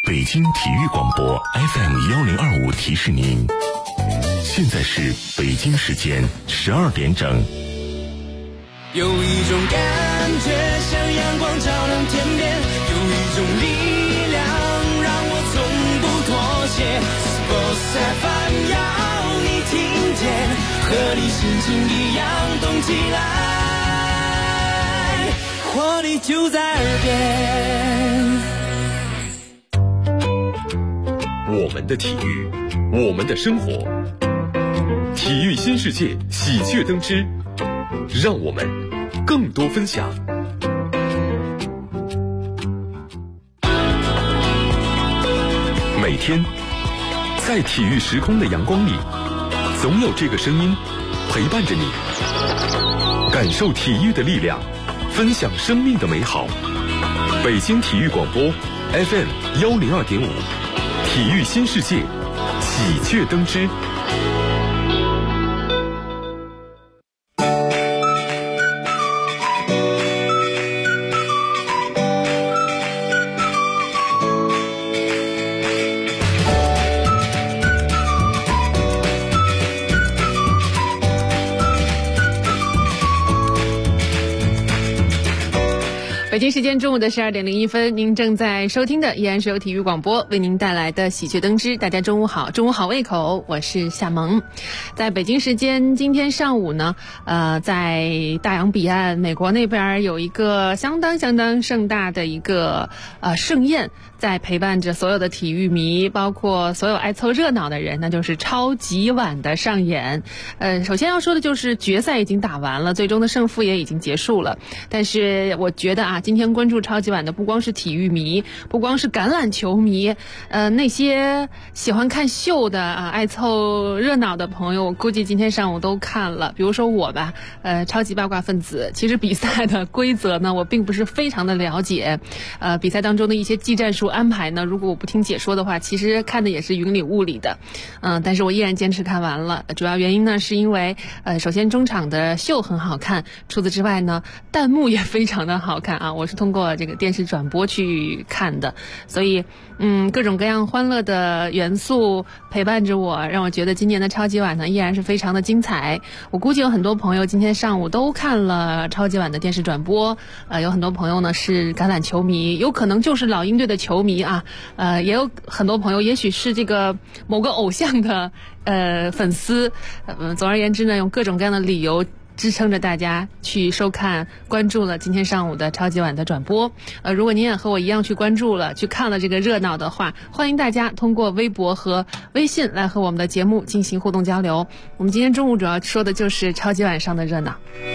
北京体育广播 FM1025提示您，现在是北京时间12点整。 有一种感觉像阳光照亮天边，有一种力量让我从不妥协。Sports FM 要你听见，和你心情一样动起来，活力就在耳边。 我们的体育，我们的生活，体育新世界喜鹊登枝，让我们更多分享。每天在体育时空的阳光里，总有这个声音陪伴着你，感受体育的力量，分享生命的美好。北京体育广播 FM102.5，体育新世界喜鹊登枝。 北京时间中午的12点01分，您正在收听的依然是由体育广播为您带来的喜鹊登枝。大家中午好，中午好胃口，我是夏萌。在北京时间今天上午呢，在大洋彼岸美国那边有一个相当盛大的一个盛宴，在陪伴着所有的体育迷，包括所有爱凑热闹的人，那就是超级碗的上演。首先要说的就是决赛已经打完了，最终的胜负也已经结束了。但是我觉得今天关注超级碗的不光是体育迷，不光是橄榄球迷，那些喜欢看秀的爱凑热闹的朋友，我估计今天上午都看了。比如说我吧，超级八卦分子，其实比赛的规则呢，我并不是非常的了解，比赛当中的一些技战术安排呢，如果我不听解说的话，其实看的也是云里雾里的，但是我依然坚持看完了。主要原因呢，是因为首先中场的秀很好看，除此之外呢，弹幕也非常的好看啊。我是通过这个电视转播去看的，所以各种各样欢乐的元素陪伴着我，让我觉得今年的超级碗呢依然是非常的精彩。我估计有很多朋友今天上午都看了超级碗的电视转播，有很多朋友呢是橄榄球迷，有可能就是老鹰队的球迷啊，也有很多朋友也许是这个某个偶像的粉丝，总而言之呢，用各种各样的理由支撑着大家去收看关注了今天上午的超级碗的转播。如果您也和我一样去关注了去看了这个热闹的话，欢迎大家通过微博和微信来和我们的节目进行互动交流。我们今天中午主要说的就是超级碗上的热闹。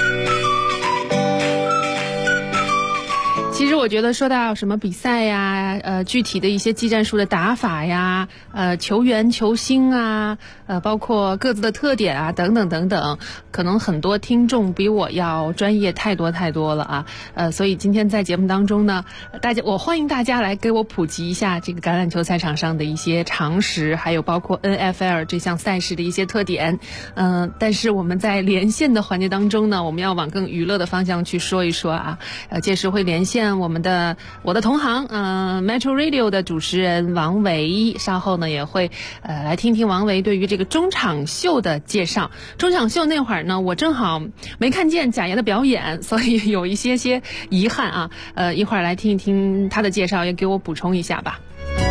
其实我觉得说到什么比赛呀，具体的一些技战术的打法呀，球员球星啊，包括各自的特点啊，等等等等，可能很多听众比我要专业太多了啊，所以今天在节目当中呢，我欢迎大家来给我普及一下这个橄榄球赛场上的一些常识，还有包括 NFL 这项赛事的一些特点。但是我们在连线的环节当中呢，我们要往更娱乐的方向去说一说啊，届时会连线我的同行Metro Radio 的主持人王维，稍后呢也会来听听王维对于这个中场秀的介绍。中场秀那会儿呢，我正好没看见贾爷的表演，所以有一些遗憾啊。一会儿来听一听他的介绍，也给我补充一下吧。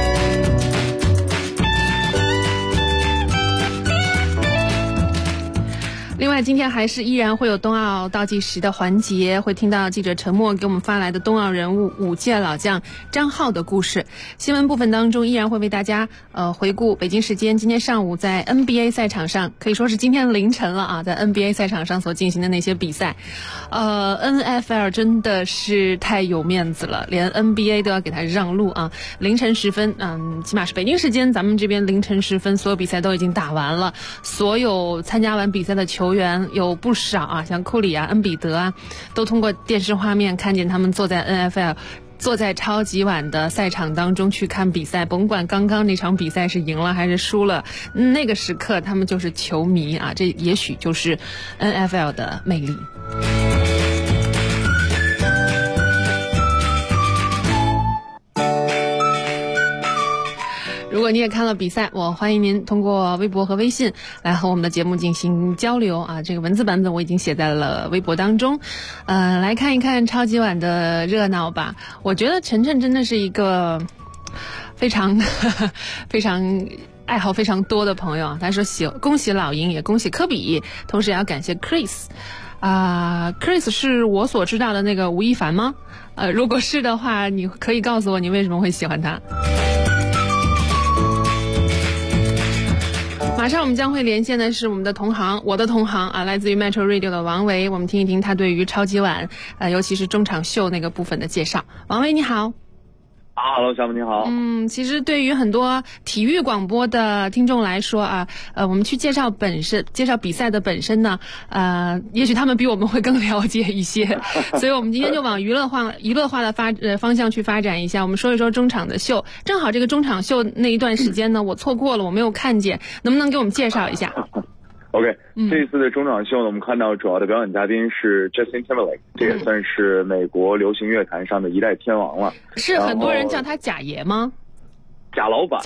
另外今天还是依然会有冬奥倒计时的环节，会听到记者陈默给我们发来的冬奥人物5届老将张浩的故事。新闻部分当中依然会为大家回顾北京时间今天上午在 NBA 赛场上，可以说是今天凌晨了啊，在 NBA 赛场上所进行的那些比赛。NFL 真的是太有面子了，连 NBA 都要给他让路啊。凌晨时分，起码是北京时间，咱们这边凌晨时分，所有比赛都已经打完了，所有参加完比赛的球员有不少啊，像库里啊、恩比德啊，都通过电视画面看见他们坐在 NFL 坐在超级碗的赛场当中去看比赛，甭管刚刚那场比赛是赢了还是输了，那个时刻他们就是球迷啊，这也许就是 NFL 的魅力。 果你也看了比赛，我欢迎您通过微博和微信来和我们的节目进行交流啊。这个文字版本我已经写在了微博当中，来看一看超级碗的热闹吧。我觉得晨晨真的是一个非常爱好非常多的朋友。他说恭喜老鹰，也恭喜科比，同时也要感谢 Chris。Chris 是我所知道的那个吴亦凡吗？如果是的话，你可以告诉我你为什么会喜欢他。马上我们将会连线的是我们的同行，我的同行啊，来自于 Metro Radio 的王维，我们听一听他对于超级碗尤其是中场秀那个部分的介绍。王维你好。 Hello， 小木你好。 其实对于很多体育广播的听众来说啊，我们去介绍比赛的本身呢，也许他们比我们会更了解一些，所以我们今天就往娱乐化的方向去发展一下。我们说一说中场的秀，正好这个中场秀那一段时间呢，我错过了，我没有看见，能不能给我们介绍一下 ？OK， 这一次的中场秀呢，我们看到主要的表演嘉宾是 Justin Timberlake， 这也算是美国流行乐坛上的一代天王了。 是很多人叫他贾爷吗？ 贾老板。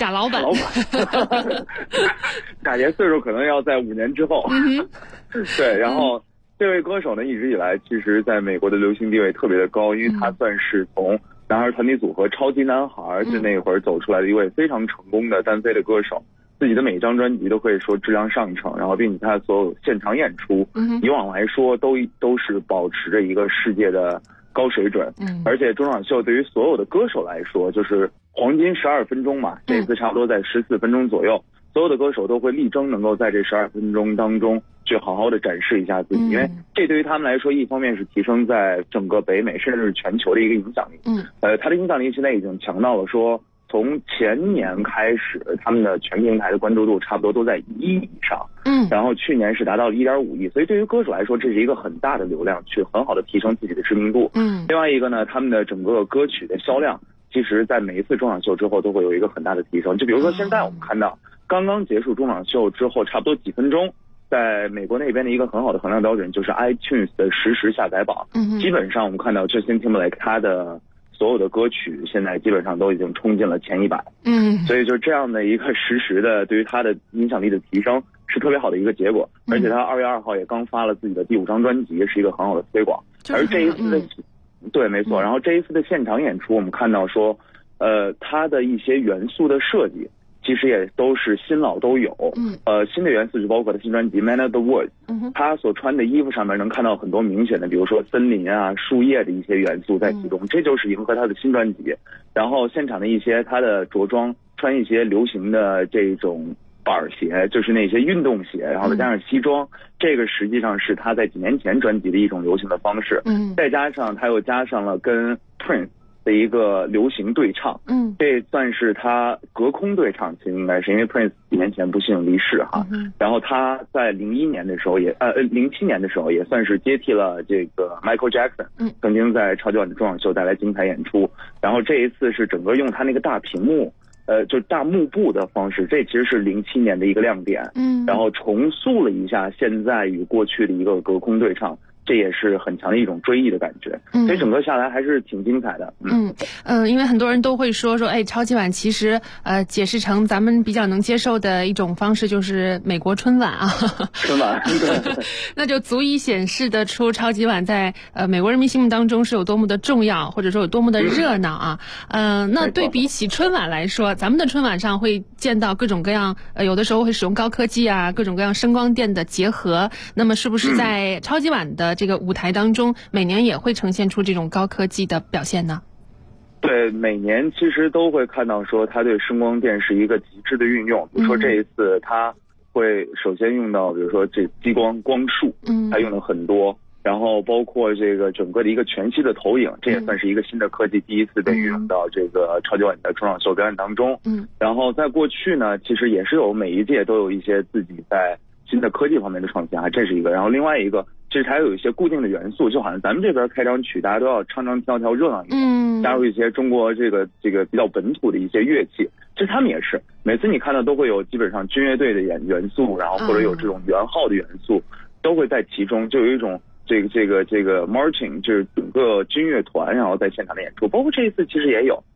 贾爷岁数可能要在5年之后。对，然后这位歌手呢，一直以来其实在美国的流行地位特别的高，因为他算是从男孩团体组合超级男孩就那会儿走出来的一位非常成功的单飞的歌手。自己的每一张专辑都可以说质量上乘，然后并且他所有现场演出，以往来说都是保持着一个世界的高水准。而且中场秀对于所有的歌手来说，就是黄金12分钟嘛，这次差不多在14分钟左右，所有的歌手都会力争能够在这12分钟当中去好好的展示一下自己，因为这对于他们来说，一方面是提升在整个北美甚至是全球的一个影响力。他的影响力现在已经强到了说，从前年开始，他们的全平台的关注度差不多都在1亿以上。然后去年是达到了1.5亿，所以对于歌手来说，这是一个很大的流量，去很好的提升自己的知名度。另外一个呢，他们的整个歌曲的销量，其实在每一次中场秀之后都会有一个很大的提升。就比如说现在我们看到刚刚结束中场秀之后，差不多几分钟，在美国那边的一个很好的衡量标准就是 iTunes 的实时下载榜。基本上我们看到 Justin Timberlake 他的所有的歌曲现在基本上都已经冲进了前100。所以就这样的一个实时的对于他的影响力的提升是特别好的一个结果。而且他2月2号也刚发了自己的第5张专辑，是一个很好的推广。而这一次的对，没错。然后这一次的现场演出，我们看到说他的一些元素的设计其实也都是新老都有。新的元素就包括他新专辑 Man of the Woods，他所穿的衣服上面能看到很多明显的，比如说森林啊、树叶的一些元素在其中，这就是迎合他的新专辑。然后现场的一些他的着装，穿一些流行的这种板鞋，就是那些运动鞋，然后再加上西装，这个实际上是他在几年前专辑的一种流行的方式。再加上他又加上了跟 Prince的一个流行对唱，这算是他隔空对唱，其实应该是因为 Prince 几年前不幸离世哈。然后他在07年的时候也算是接替了这个 Michael Jackson，曾经在超级碗的中场秀带来精彩演出。然后这一次是整个用他那个大屏幕，就大幕布的方式，这其实是07年的一个亮点。然后重塑了一下现在与过去的一个隔空对唱。这也是很强的一种追忆的感觉，所以整个下来还是挺精彩的。 因为很多人都会说，超级碗其实解释成咱们比较能接受的一种方式就是美国春晚啊。 春晚，对， 那就足以显示得出超级碗在美国人民心目当中是有多么的重要，或者说有多么的热闹啊。那对比起春晚来说，咱们的春晚上会见到各种各样，有的时候会使用高科技啊，各种各样声光电的结合。那么是不是在超级碗的这个舞台当中，每年也会呈现出这种高科技的表现呢？ 对，每年其实都会看到说他对声光电是一个极致的运用。比如说这一次他会首先用到，比如说这激光束，他用了很多，然后包括这个整个的一个全息的投影，这也算是一个新的科技，第一次被运用到这个超级碗的中场秀表演当中。然后在过去呢，其实也是有每一届都有一些自己在新的科技方面的创新啊，这是一个。然后另外一个，其实还有一些固定的元素，就好像咱们这边开场曲大家都要唱唱跳跳热闹一点，加入一些中国这个比较本土的一些乐器。其实他们也是每次你看到都会有基本上军乐队的元素，然后或者有这种圆号的元素都会在其中，就有一种这个 marching， 就是整个军乐团然后在现场的演出，包括这一次其实也有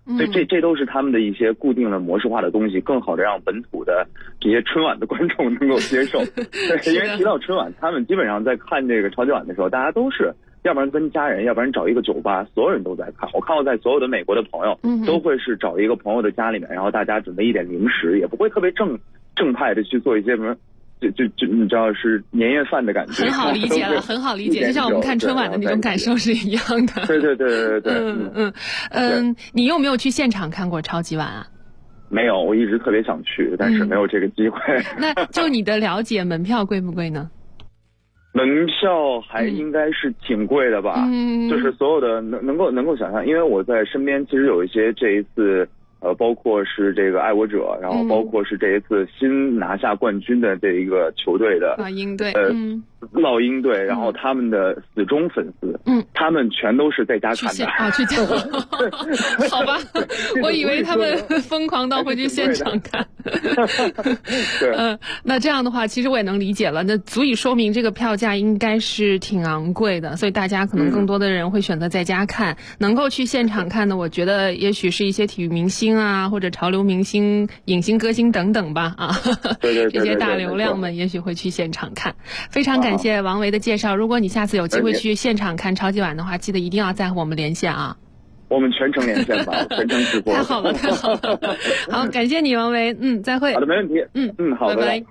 所以这都是他们的一些固定的模式化的东西，更好的让本土的这些春晚的观众能够接受。对，因为提到春晚，他们基本上在看这个超级碗的时候，大家都是要不然跟家人，要不然找一个酒吧，所有人都在看。我看到在所有的美国的朋友都会是找一个朋友的家里面，然后大家准备一点零食，也不会特别正派的去做一些什么。就你知道是年夜饭的感觉， 很好理解了，很好理解，就像我们看春晚的那种感受是一样的。 对。 你有没有去现场看过超级碗啊？ 没有，我一直特别想去，但是没有这个机会。 那就你的了解，门票贵不贵呢？ 门票还应该是挺贵的吧？就是所有的能够想象，因为我在身边其实有一些这一次。包括是这个爱国者，然后包括是这一次新拿下冠军的这一个球队的老鹰队， 老鹰队，然后他们的死忠粉丝，他们全都是在家看的。 去看，好吧，我以为他们疯狂到会去现场看。 对， 那这样的话，其实我也能理解了，那足以说明这个票价应该是挺昂贵的，所以大家可能更多的人会选择在家看。能够去现场看的，我觉得也许是一些体育明星啊，或者潮流明星、影星、歌星等等吧，啊， 对， 这些大流量们也许会去现场看。非常感谢王维的介绍。如果你下次有机会去现场看超级碗的话，记得一定要再和我们连线啊。 我们全程连线吧，全程直播。 太好了，太好了。好，感谢你，王维。再会。 好的，没问题。好的， 拜拜。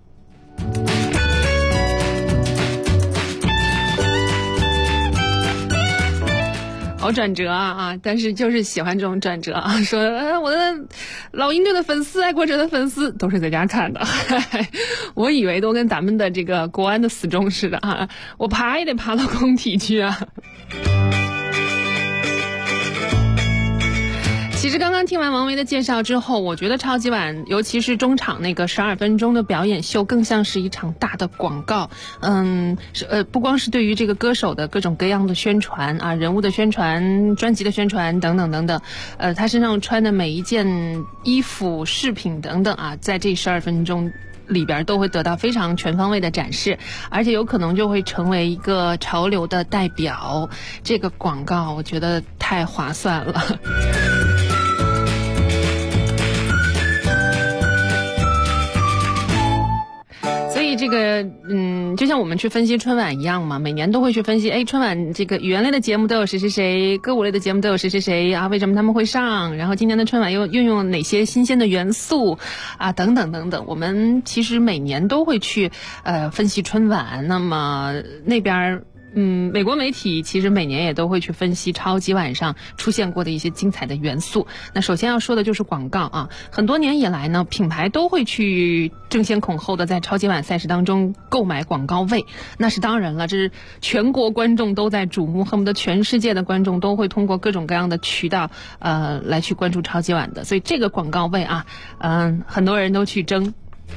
好转折啊！但是就是喜欢这种转折啊！说我的老鹰队的粉丝、爱国者的粉丝都是在家看的，我以为都跟咱们的这个国安的死忠似的啊！我爬也得爬到工体去啊！其实刚刚听完王维的介绍之后，我觉得超级碗，尤其是中场那个12分钟的表演秀，更像是一场大的广告。不光是对于这个歌手的各种各样的宣传啊，人物的宣传、专辑的宣传等等等等，他身上穿的每一件衣服、饰品等等啊，在这12分钟里边都会得到非常全方位的展示，而且有可能就会成为一个潮流的代表。这个广告我觉得太划算了。所以这个就像我们去分析春晚一样嘛，每年都会去分析，春晚这个语言类的节目都有谁谁谁，歌舞类的节目都有谁谁谁啊，为什么他们会上，然后今年的春晚又运用了哪些新鲜的元素啊，等等等等。我们其实每年都会去分析春晚。那么那边美国媒体其实每年也都会去分析超级碗上出现过的一些精彩的元素。那首先要说的就是广告啊，很多年以来呢，品牌都会去争先恐后的在超级碗赛事当中购买广告位。那是当然了，这是全国观众都在瞩目，恨不得全世界的观众都会通过各种各样的渠道来去关注超级碗的。所以这个广告位啊，很多人都去争。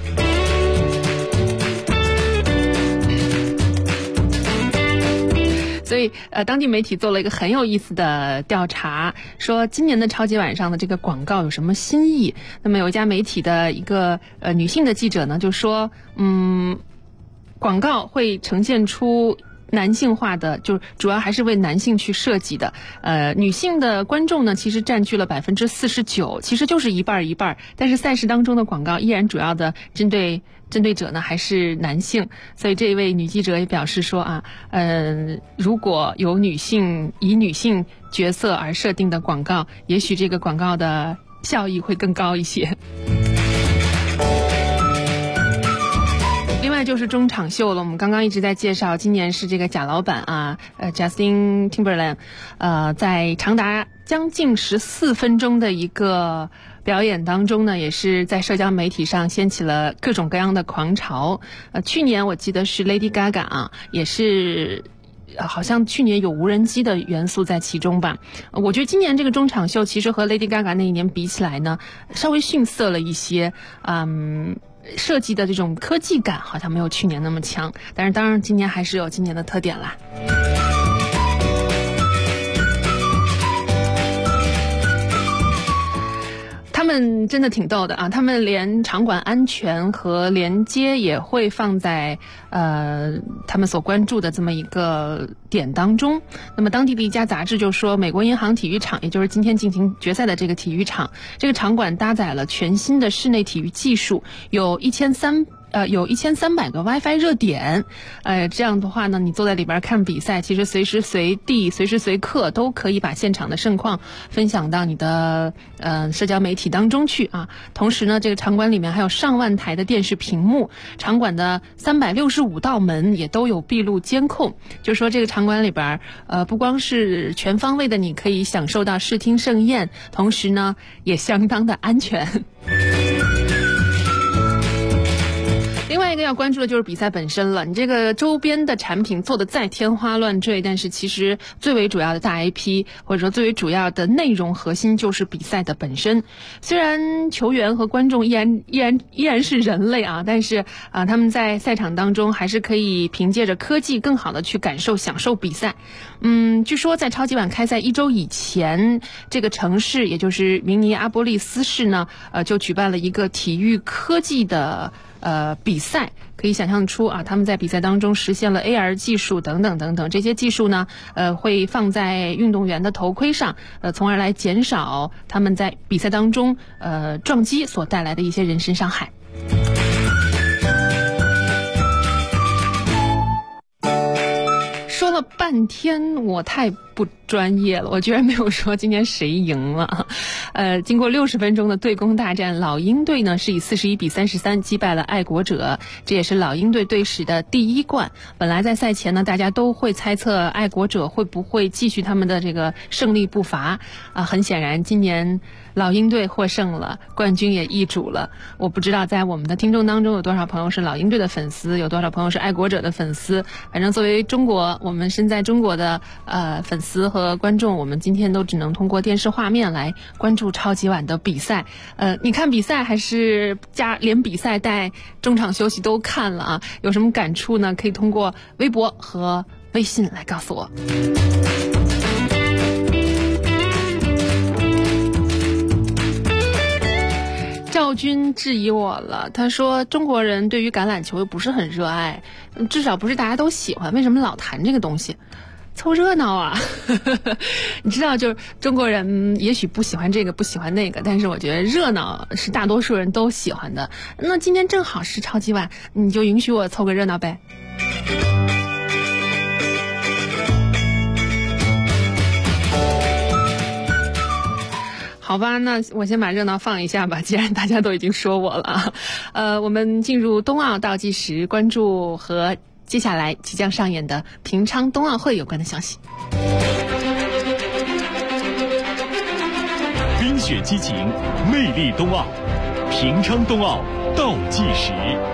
所以当地媒体做了一个很有意思的调查，说今年的超级碗上的这个广告有什么新意。那么有一家媒体的一个女性的记者呢，就说广告会呈现出男性化的，就主要还是为男性去设计的。女性的观众呢，其实占据了49%，其实就是一半一半。但是赛事当中的广告依然主要的针对者呢还是男性。所以这位女记者也表示说啊，如果有以女性角色而设定的广告，也许这个广告的效益会更高一些。另外就是中场秀了，我们刚刚一直在介绍，今年是这个贾老板啊，Justin Timberlake，在长达将近14分钟的一个表演当中呢，也是在社交媒体上掀起了各种各样的狂潮。去年我记得是 Lady Gaga 啊，也是好像去年有无人机的元素在其中吧。我觉得今年这个中场秀其实和 Lady Gaga 那一年比起来呢，稍微逊色了一些。设计的这种科技感好像没有去年那么强，但是当然今年还是有今年的特点啦。他们们真的挺逗的啊！他们连场馆安全和连接也会放在他们所关注的这么一个点当中。那么当地的一家杂志就说，美国银行体育场，也就是今天进行决赛的这个体育场，这个场馆搭载了全新的室内体育技术，有1300个 WiFi 热点，这样的话呢，你坐在里边看比赛，其实随时随地、随时随刻都可以把现场的盛况分享到你的社交媒体当中去啊。同时呢，这个场馆里面还有上万台的电视屏幕，场馆的365道门也都有闭路监控，就说这个场馆里边不光是全方位的你可以享受到视听盛宴，同时呢也相当的安全。另外一个要关注的就是比赛本身了，你这个周边的产品做的再天花乱坠，但是其实最为主要的大 IP 或者说最为主要的内容核心就是比赛的本身。虽然球员和观众依然是人类啊，但是他们在赛场当中还是可以凭借着科技更好的去感受享受比赛。据说在超级碗开赛1周以前，这个城市也就是明尼阿波利斯市呢，就举办了一个体育科技的比赛，可以想象出啊，他们在比赛当中实现了 AR 技术等等等等，这些技术呢，会放在运动员的头盔上，从而来减少他们在比赛当中撞击所带来的一些人身伤害。说了半天，我太不专业了，我居然没有说今天谁赢了。经过60分钟的对攻大战，老鹰队呢是以41-33击败了爱国者，这也是老鹰队队史的第1冠。本来在赛前呢，大家都会猜测爱国者会不会继续他们的这个胜利步伐很显然今年老鹰队获胜了，冠军也易主了。我不知道在我们的听众当中有多少朋友是老鹰队的粉丝，有多少朋友是爱国者的粉丝。反正作为我们身在中国的粉丝和观众，我们今天都只能通过电视画面来关注超级碗的比赛。你看比赛还是连比赛带中场休息都看了啊？有什么感触呢？可以通过微博和微信来告诉我。赵军质疑我了，他说中国人对于橄榄球又不是很热爱，至少不是大家都喜欢，为什么老谈这个东西？凑热闹啊你知道，就是中国人也许不喜欢这个不喜欢那个，但是我觉得热闹是大多数人都喜欢的。那今天正好是超级碗，你就允许我凑个热闹呗。好吧，那我先把热闹放一下吧，既然大家都已经说我了。我们进入冬奥倒计时，关注和接下来即将上演的平昌冬奥会有关的消息。 冰雪激情，魅力冬奥，平昌冬奥倒计时。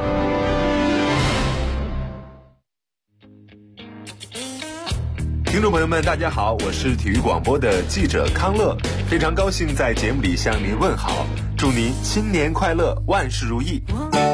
听众朋友们，大家好，我是体育广播的记者康乐，非常高兴在节目里向您问好，祝您新年快乐，万事如意。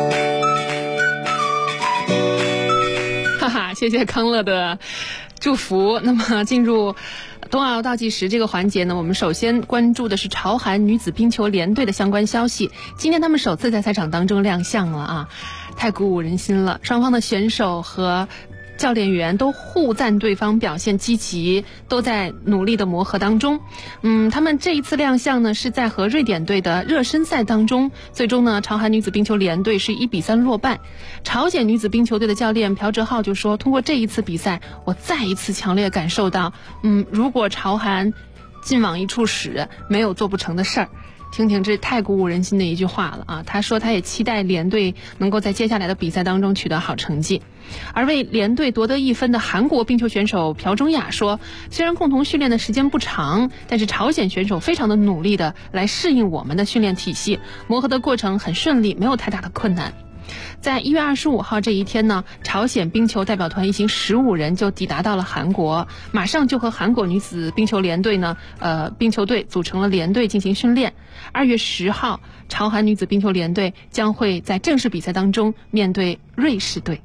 哈哈，谢谢康乐的祝福。那么进入冬奥倒计时这个环节呢，我们首先关注的是朝韩女子冰球联队的相关消息。今天他们首次在赛场当中亮相了啊，太鼓舞人心了。双方的选手和教练员都互赞对方表现积极，都在努力的磨合当中。他们这一次亮相呢，是在和瑞典队的热身赛当中，最终呢，朝韩女子冰球联队是1-3落败。朝鲜女子冰球队的教练朴哲浩就说，通过这一次比赛，我再一次强烈感受到，如果朝韩劲往一处使，没有做不成的事儿。听听，这太鼓舞人心的一句话了啊！他说他也期待联队能够在接下来的比赛当中取得好成绩。而为联队夺得1分的韩国冰球选手朴钟雅说，虽然共同训练的时间不长，但是朝鲜选手非常的努力的来适应我们的训练体系，磨合的过程很顺利，没有太大的困难。在1月25号这一天呢，朝鲜冰球代表团一行15人就抵达到了韩国，马上就和韩国女子冰球联队呢，冰球队组成了联队进行训练。2月10号，朝韩女子冰球联队将会在正式比赛当中面对瑞士队。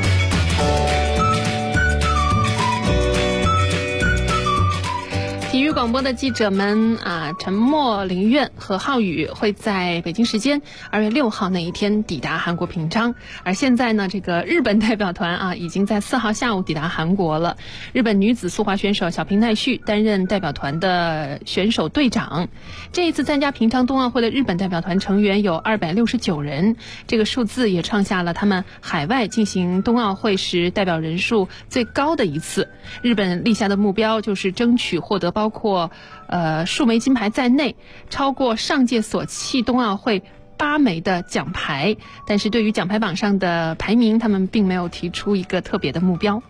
体育育广播的记者们陈默、林苑和浩宇会在北京时间2月6号那一天抵达韩国平昌。而现在呢，这个日本代表团已经在4号下午抵达韩国了。日本女子速滑选手小平奈绪担任代表团的选手队长。这一次参加平昌冬奥会的日本代表团成员有269人，这个数字也创下了他们海外进行冬奥会时代表人数最高的一次。日本立下的目标就是争取获得包括数枚金牌在内超过上届索契冬奥会8枚的奖牌，但是对于奖牌榜上的排名，他们并没有提出一个特别的目标。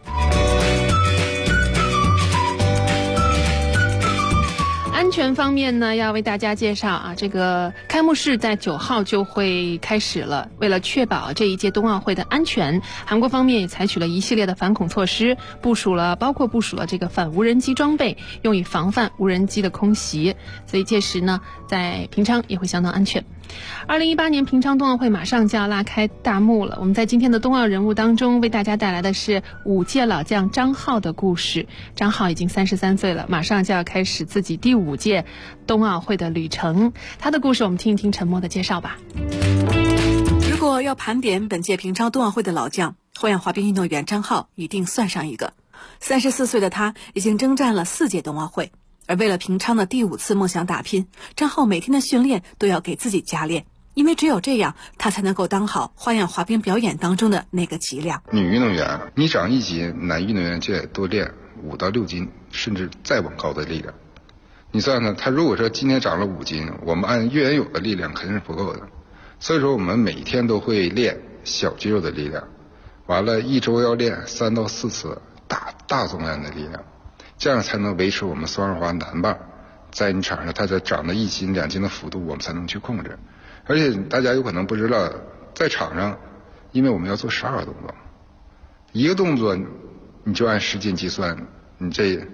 安全方面呢，要为大家介绍这个开幕式在9号就会开始了。为了确保这一届冬奥会的安全，韩国方面也采取了一系列的反恐措施，包括部署了这个反无人机装备，用以防范无人机的空袭。所以届时呢，在平昌也会相当安全。2018年平昌冬奥会马上就要拉开大幕了，我们在今天的冬奥人物当中为大家带来的是5届老将张浩的故事。张浩已经33岁了，马上就要开始自己第5届冬奥会的旅程。他的故事我们听一听陈默的介绍吧。 如果要盘点本届平昌冬奥会的老将，花样滑冰运动员张浩一定算上一个。34岁的他已经征战了4届冬奥会，而为了平昌的第5次梦想打拼，张浩每天的训练都要给自己加练，因为只有这样，他才能够当好花样滑冰表演当中的那个脊梁。 女运动员你长1斤，男运动员就得多练5到6斤，甚至再往高的力量。你算算，他如果说今天长了5斤，我们按原有的力量肯定是不够的。所以说我们每天都会练小肌肉的力量，完了1周要练3到4次大重量的力量，这样才能维持我们双人滑男棒在你场上它的长的1斤2斤的幅度，我们才能去控制。而且大家有可能不知道，在场上因为我们要做12个动作，一个动作你就按10斤计算，你这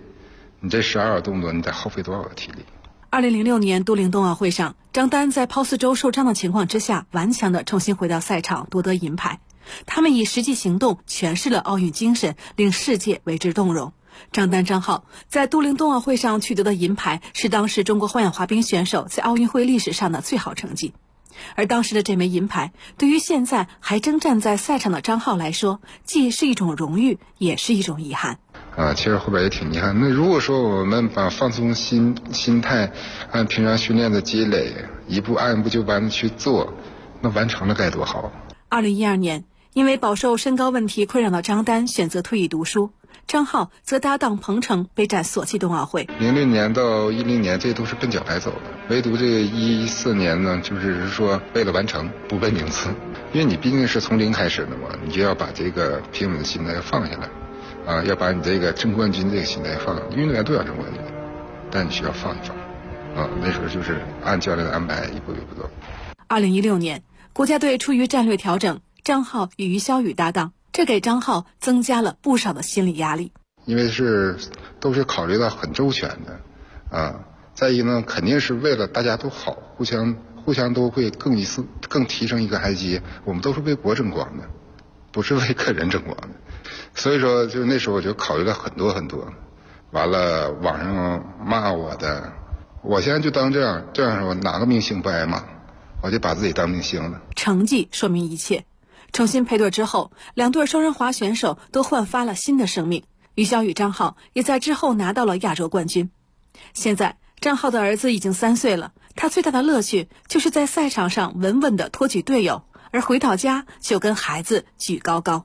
12个动作你得耗费多少的体力。 2006年都灵冬奥会上，张丹在抛4周受伤的情况之下，顽强地重新回到赛场夺得银牌。他们以实际行动诠释了奥运精神，令世界为之动容。张丹、张浩在都灵冬奥会上取得的银牌，是当时中国花样滑冰选手在奥运会历史上的最好成绩。而当时的这枚银牌，对于现在还征战在赛场的张浩来说，既是一种荣誉，也是一种遗憾。 其实后边也挺遗憾。那如果说我们把放松心态，按平常训练的积累，一步按部就班的去做，那完成了该多好。 2012年，因为饱受身高问题困扰的张丹选择退役读书，张浩则搭档彭程备战索契冬奥会。 06年到10年，这都是奔奖牌走的，唯独这个14年呢，就是说为了完成，不奔名次。因为你毕竟是从0开始的嘛，你就要把这个平稳的心态放下来。要把你这个争冠军这个心态放，运动员都要争冠军，但你需要放一放。那时候就是按教练的安排一步一步走。 2016年，国家队出于战略调整，张浩与于潇雨搭档，这给张浩增加了不少的心理压力。 因为都是考虑到很周全的，再一个呢，肯定是为了大家都好，互相都会更提升一个台阶。我们都是为国争光的，不是为个人争光的。所以说，就那时候我就考虑了很多，完了网上骂我的，我现在就当这样说，哪个明星不挨骂，我就把自己当明星了。 成绩说明一切。重新配对之后，2对双人滑选手都焕发了新的生命。于潇雨、张浩也在之后拿到了亚洲冠军。现在张浩的儿子已经3岁了，他最大的乐趣就是在赛场上稳稳地托举队友，而回到家就跟孩子举高高。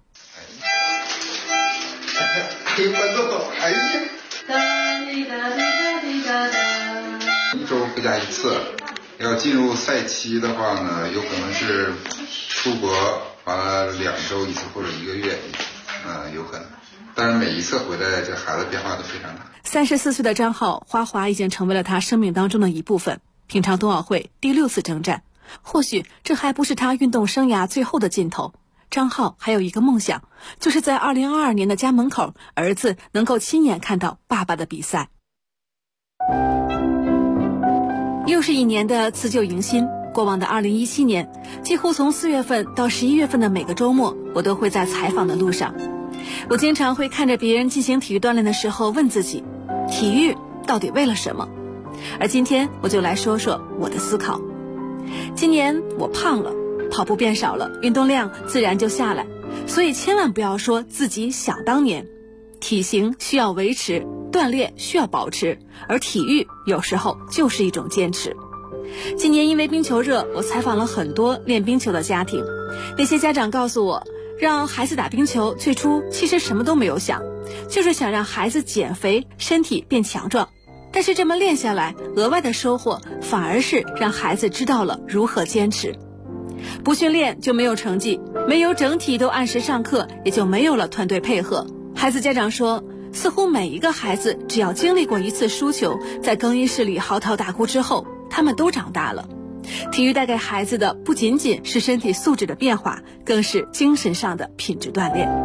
1周回家1次，要进入赛期的话呢，有可能是出国完了2周1次或者1个月1次，有可能。但是每一次回来，这孩子变化都非常大。 34岁的张浩，花滑已经成为了他生命当中的一部分。平昌冬奥会第6次征战，或许这还不是他运动生涯最后的尽头。张浩还有一个梦想，就是在2022年的家门口，儿子能够亲眼看到爸爸的比赛。又是一年的辞旧迎新。过往的2017年，几乎从4月份到11月份的每个周末，我都会在采访的路上。我经常会看着别人进行体育锻炼的时候，问自己，体育到底为了什么？而今天我就来说说我的思考。今年我胖了，跑步变少了，运动量自然就下来，所以千万不要说自己想当年。体型需要维持，锻炼需要保持，而体育有时候就是一种坚持。今年因为冰球热，我采访了很多练冰球的家庭，那些家长告诉我，让孩子打冰球最初其实什么都没有想，就是想让孩子减肥，身体变强壮。但是这么练下来，额外的收获反而是让孩子知道了如何坚持。不训练就没有成绩，没有整体都按时上课，也就没有了团队配合。孩子家长说，似乎每一个孩子只要经历过一次输球，在更衣室里嚎啕大哭之后，他们都长大了。体育带给孩子的不仅仅是身体素质的变化，更是精神上的品质锻炼。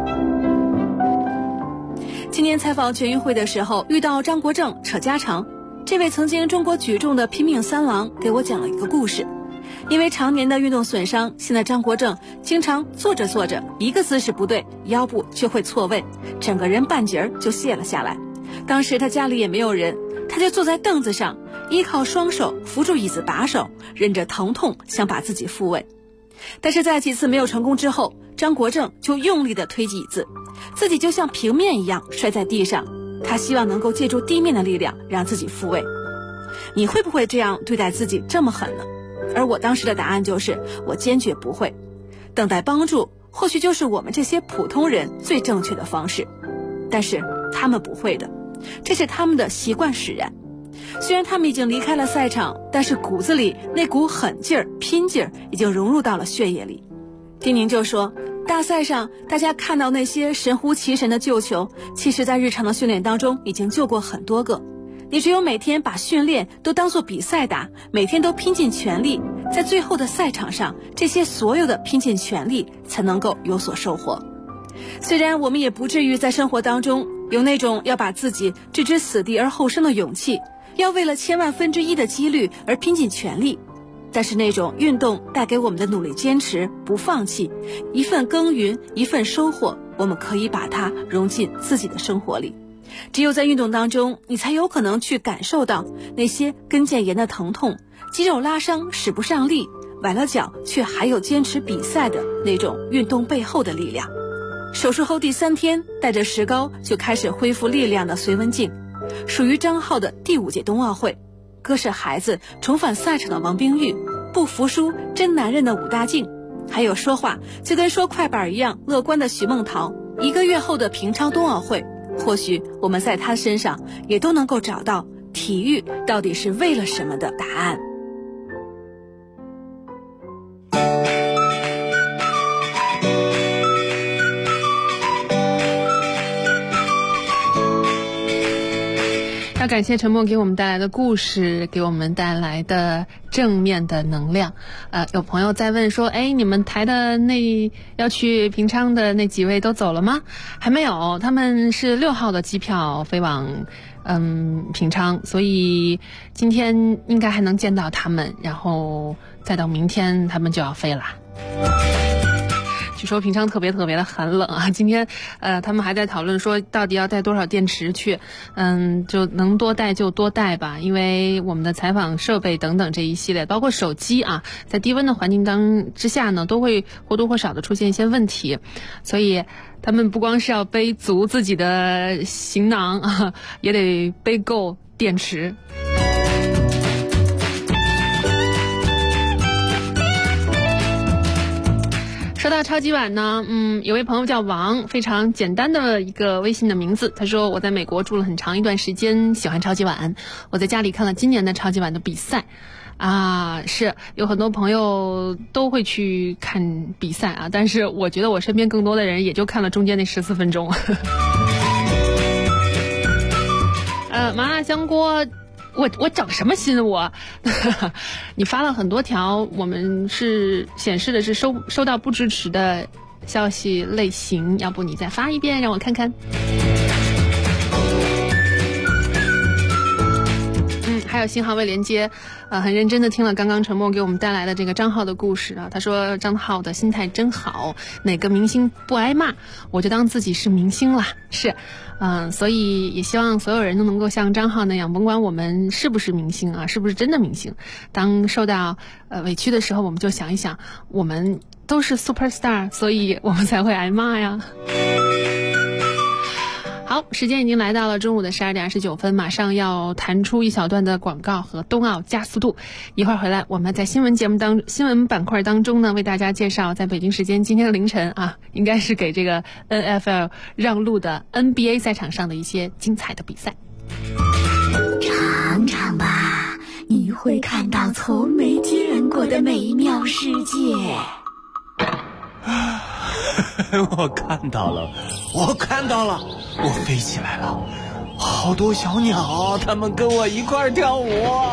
今年采访全运会的时候，遇到张国政扯家常。这位曾经中国举重的拼命三郎给我讲了一个故事。因为常年的运动损伤，现在张国政经常坐着坐着，一个姿势不对，腰部就会错位，整个人半截就卸了下来。当时他家里也没有人，他就坐在凳子上，依靠双手扶住椅子把手，忍着疼痛想把自己复位。但是在几次没有成功之后，张国政就用力地推椅子，自己就像平面一样摔在地上。他希望能够借助地面的力量让自己复位。你会不会这样对待自己这么狠呢？而我当时的答案就是，我坚决不会。等待帮助或许就是我们这些普通人最正确的方式，但是他们不会的，这是他们的习惯使然。虽然他们已经离开了赛场，但是骨子里那股狠劲儿、拼劲儿已经融入到了血液里。丁宁就说，大赛上大家看到那些神乎其神的救球，其实在日常的训练当中已经救过很多个。你只有每天把训练都当作比赛打，每天都拼尽全力，在最后的赛场上，这些所有的拼尽全力才能够有所收获。虽然我们也不至于在生活当中有那种要把自己置之死地而后生的勇气，要为了千万分之一的几率而拼尽全力，但是那种运动带给我们的努力坚持不放弃，一份耕耘一份收获，我们可以把它融进自己的生活里。只有在运动当中，你才有可能去感受到那些跟腱炎的疼痛，肌肉拉伤使不上力，崴了脚却还有坚持比赛的那种运动背后的力量。手术后第3天，带着石膏就开始恢复力量的隋文静，属于张浩的第5届冬奥会，歌是孩子重返赛场的王冰玉，不服输真男人的武大靖，还有说话就跟说快板一样乐观的许梦桃。1个月后的平昌冬奥会，或许我们在他身上也都能够找到体育到底是为了什么的答案。 要感谢陈默给我们带来的故事，给我们带来的正面的能量。有朋友在问说，你们台的那要去平昌的那几位都走了吗？还没有，他们是6号的机票飞往平昌，所以今天应该还能见到他们，然后再到明天他们就要飞了。据说平昌特别的寒冷啊！今天他们还在讨论说到底要带多少电池去，就能多带就多带吧，因为我们的采访设备等等这一系列，包括手机啊，在低温的环境之下呢，都会或多或少的出现一些问题，所以他们不光是要背足自己的行囊啊，也得背够电池。说到超级碗呢，有位朋友叫王，非常简单的一个微信的名字，他说我在美国住了很长一段时间，喜欢超级碗，我在家里看了今年的超级碗的比赛啊，是有很多朋友都会去看比赛啊，但是我觉得我身边更多的人也就看了中间那14分钟。麻辣香锅我整什么心我你发了很多条，我们是显示的是收到不支持的消息类型，要不你再发一遍让我看看。 还有新航位连接，很认真的听了刚刚陈默给我们带来的这个张浩的故事啊。他说张浩的心态真好，哪个明星不挨骂，我就当自己是明星啦。是，所以也希望所有人都能够像张浩那样，甭管我们是不是明星啊，是不是真的明星，当受到委屈的时候，我们就想一想，我们都是 superstar， 所以我们才会挨骂呀。好，时间已经来到了中午的12点29分，马上要弹出一小段的广告和冬奥加速度。一会儿回来，我们在新闻板块当中呢，为大家介绍在北京时间今天的凌晨啊，应该是给这个 NFL 让路的 NBA 赛场上的一些精彩的比赛。 尝尝吧，你会看到从没见过的美妙世界。 我看到了，我飞起来了，好多小鸟，它们跟我一块跳舞。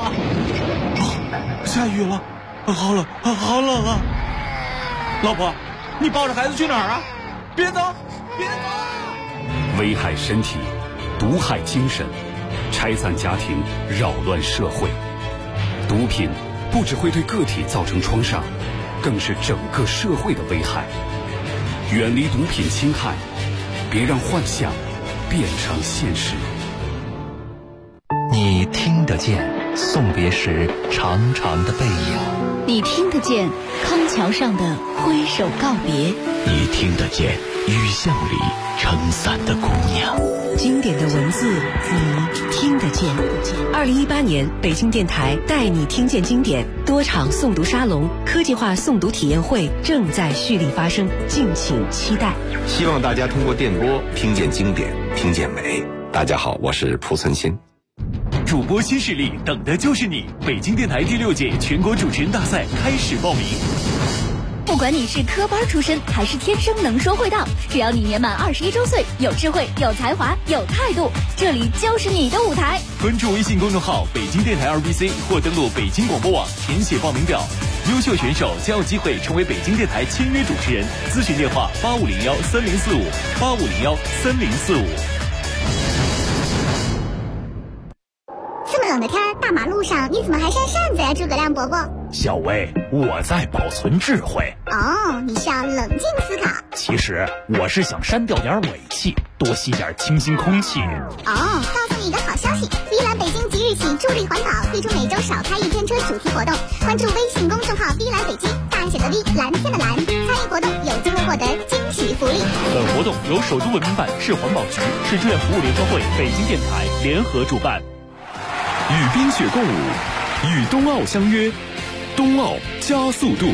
下雨了，好冷啊！老婆，你抱着孩子去哪儿啊？别走！ 危害身体，毒害精神，拆散家庭，扰乱社会。毒品不只会对个体造成创伤，更是整个社会的危害。远离毒品侵害，别让幻想变成现实。 你听得见送别时长长的背影， 你听得见康桥上的挥手告别， 你听得见雨巷里撑伞的姑娘。 经典的文字，你听得见。2018年北京电台带你听见经典多场诵读沙龙、科技化诵读体验会正在蓄力发生，敬请期待。 希望大家通过电波听见经典，听见美。大家好，我是蒲存昕。 主播新势力，等的就是你！北京电台第6届全国主持人大赛开始报名。 不管你是科班出身还是天生能说会道，只要你年满21周岁，有智慧、有才华、有态度，这里就是你的舞台。 关注微信公众号北京电台2BC 或登录北京广播网填写报名表，优秀选手将有机会成为北京电台签约主持人。咨询电话85013045，85013045。 这么冷的天，大马路上你怎么还扇扇子呀，诸葛亮伯伯？ 小薇，我在保存智慧。 哦，你是要冷静思考。 其实我是想删掉点尾气，多吸点清新空气。 哦，告诉你一个好消息，碧蓝北京即日起助力环保，推出每周少开1天车主题活动。关注微信公众号碧蓝北京，大写的 V， 蓝天的蓝，参与活动有机会获得惊喜福利。 本活动由首都文明办、市环保局、市志愿服务联合会、北京电台联合主办。 与冰雪共舞，与冬奥相约，冬奥加速度。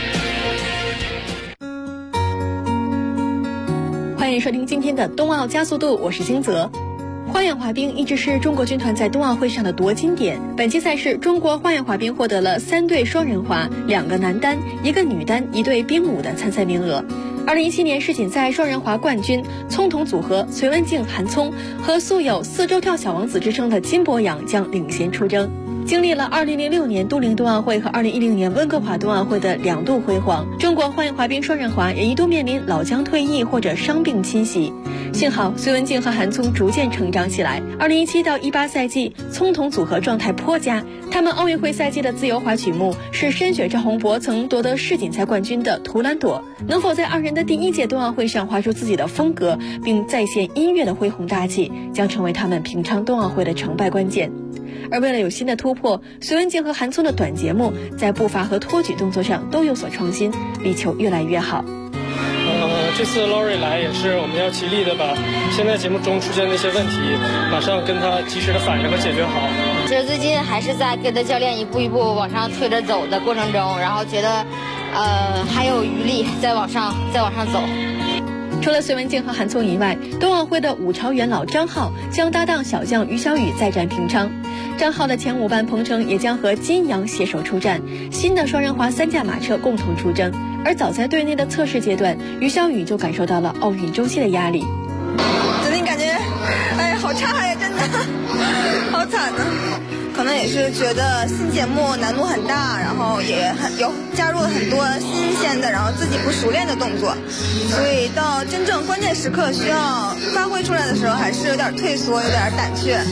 欢迎收听今天的冬奥加速度，我是金泽。花样滑冰一直是中国军团在冬奥会上的夺金点。本期赛事，中国花样滑冰获得了3对双人滑、2个男单、1个女单、1对冰舞的参赛名额。2017年世锦赛双人滑冠军葱桶组合隋文静、韩聪和素有4周跳小王子之称的金博洋将领衔出征。经历了2006年都灵冬奥会和2010年温哥华冬奥会的2度辉煌，中国花样滑冰双人滑也一度面临老将退役或者伤病侵袭。幸好隋文静和韩聪逐渐成长起来。2017到18赛季，葱桶组合状态颇佳。他们奥运会赛季的自由滑曲目是深雪赵宏博曾夺得世锦赛冠军的《图兰朵》。能否在2人的第1届冬奥会上滑出自己的风格，并再现音乐的恢宏大气，将成为他们平昌冬奥会的成败关键。而为了有新的突破，隋文静和韩聪的短节目在步伐和托举动作上都有所创新，力求越来越好。 这次 Lori 来也是我们要极力的把现在节目中出现的一些问题马上跟他及时的反应和解决好。 其实最近还是在跟着教练一步一步往上推着走的过程中，然后觉得还有余力再往上走。 除了隋文静和韩聪以外，冬奥会的5朝元老张浩将搭档小将于小雨再战平昌。张浩的前5班彭程也将和金阳携手出战，新的双人滑3驾马车共同出征。而早在队内的测试阶段，于小雨就感受到了奥运周期的压力。 最近感觉，好差呀，真的，好惨啊！可能也是觉得新节目难度很大，然后也加入了很多新鲜的，然后自己不熟练的动作，所以到真正关键时刻需要发挥出来的时候，还是有点退缩，有点胆怯。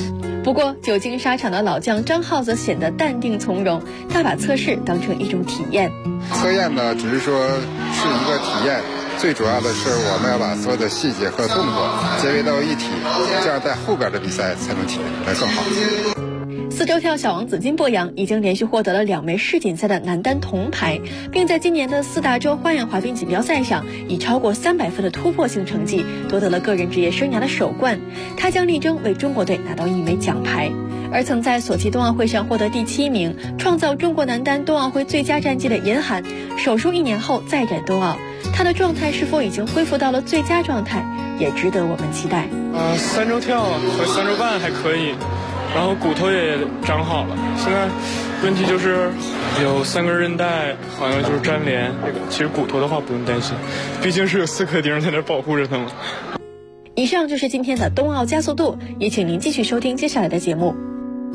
不过，久经沙场的老将张浩则显得淡定从容，他把测试当成一种体验。 测验呢，只是说是一个体验，最主要的是我们要把所有的细节和动作结为到一体，这样在后边的比赛才能体验得更好。 4周跳小王子金博洋已经连续获得了2枚世锦赛的男单铜牌，并在今年的4大洲花样滑冰锦标赛上以超过300分的突破性成绩夺得了个人职业生涯的首冠。他将力争为中国队拿到1枚奖牌。而曾在索契冬奥会上获得第7名，创造中国男单冬奥会最佳战绩的严寒，手术1年后再战冬奥，他的状态是否已经恢复到了最佳状态，也值得我们期待。 3周跳和3周半还可以，然后骨头也长好了，现在问题就是有3根韧带好像就是粘连，其实骨头的话不用担心，毕竟是有4颗钉在那保护着他们。 以上就是今天的冬奥加速度，也请您继续收听接下来的节目。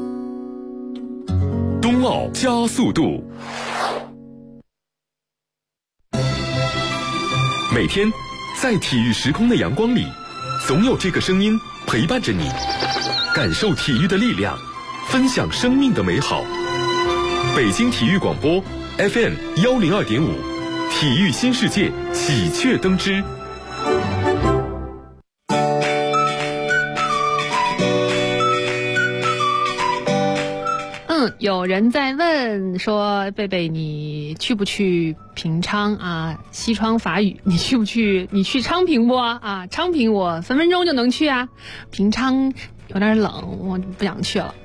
冬奥加速度，每天在体育时空的阳光里，总有这个声音陪伴着你，感受体育的力量，分享生命的美好。北京体育广播 FM 102.5，体育新世界喜鹊登枝。 有人在问说，贝贝你去不去平昌啊？西窗法语，你去不去？你去昌平不啊？昌平我分分钟就能去啊，平昌有点冷，我不想去了。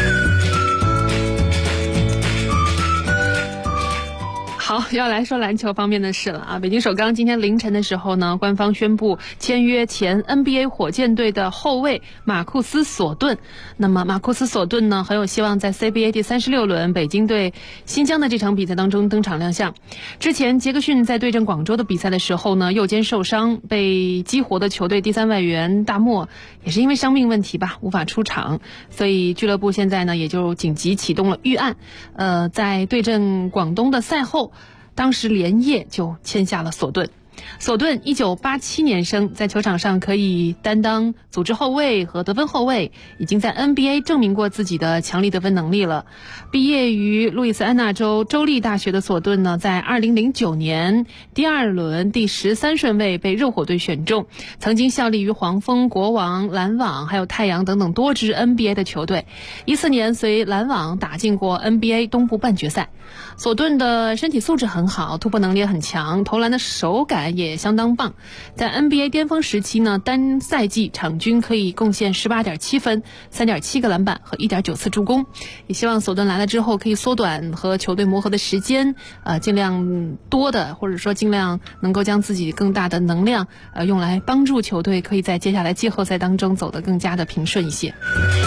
好，要来说篮球方面的事了啊！北京首钢今天凌晨的时候呢，官方宣布签约前 NBA 火箭队的后卫马库斯·索顿。那么马库斯·索顿呢，很有希望在 CBA 第36轮北京对新疆的这场比赛当中登场亮相。之前杰克逊在对阵广州的比赛的时候呢，右肩受伤，被激活的球队第3外援大莫也是因为伤病问题吧，无法出场，所以俱乐部现在呢也就紧急启动了预案。在对阵广东的赛后，当时连夜就签下了索顿。索顿1987年生，在球场上可以担当组织后卫和得分后卫，已经在 NBA 证明过自己的强力得分能力了。毕业于路易斯安那州州立大学的索顿呢，在2009年第2轮第13顺位被热火队选中，曾经效力于黄蜂、国王、篮网还有太阳等等多支 NBA 的球队。14年随篮网打进过 NBA 东部半决赛。索顿的身体素质很好，突破能力也很强，投篮的手感也相当棒。在 NBA 巅峰时期呢，单赛季场均可以贡献 18.7 分、3.7个篮板和 1.9次助攻。也希望索顿来了之后可以缩短和球队磨合的时间，尽量多的或者说尽量能够将自己更大的能量用来帮助球队可以在接下来季后赛当中走得更加的平顺一些。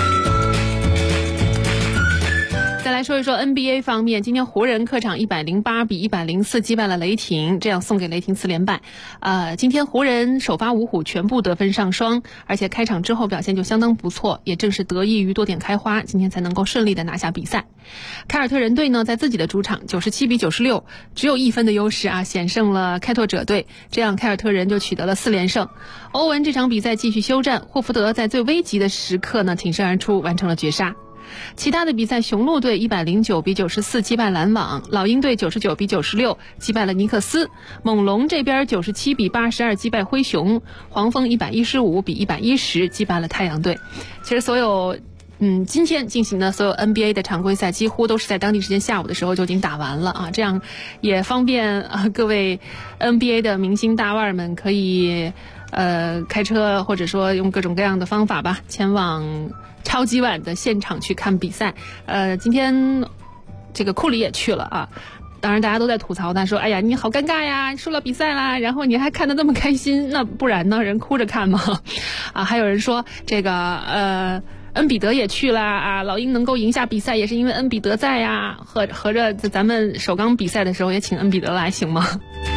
再来说一说 NBA 方面，今天湖人客场108比104击败了雷霆，这样送给雷霆4连败。今天湖人首发5虎全部得分上双，而且开场之后表现就相当不错，也正是得益于多点开花，今天才能够顺利的拿下比赛。凯尔特人队呢，在自己的主场97比96，只有1分的优势啊，险胜了开拓者队，这样凯尔特人就取得了4连胜。欧文这场比赛继续休战，霍福德在最危急的时刻呢挺身而出，完成了绝杀。其他的比赛，雄鹿队109比94击败篮网，老鹰队99比96击败了尼克斯，猛龙这边97比82击败灰熊，黄蜂115比110击败了太阳队。其实所有今天进行的所有 NBA 的常规赛几乎都是在当地时间下午的时候就已经打完了啊，这样也方便各位 NBA 的明星大腕们可以开车或者说用各种各样的方法吧，前往超级碗的现场去看比赛。今天这个库里也去了啊，当然大家都在吐槽他说，哎呀你好尴尬呀，输了比赛啦，然后你还看得那么开心，那不然呢，人哭着看吗？还有人说这个恩比德也去了啊，老鹰能够赢下比赛也是因为恩比德在呀，合着咱们首钢比赛的时候也请恩比德来行吗？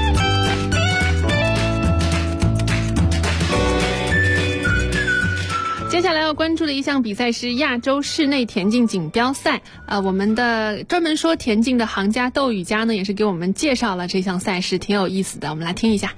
接下来要关注的一项比赛是亚洲室内田径锦标赛。我们的专门说田径的行家窦宇佳呢，也是给我们介绍了这项赛事，挺有意思的，我们来听一下。